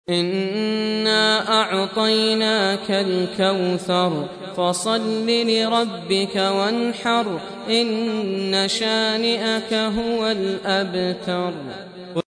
إنا أعطيناك الكوثر فصل لربك وانحر إن شانئك هو الأبتر.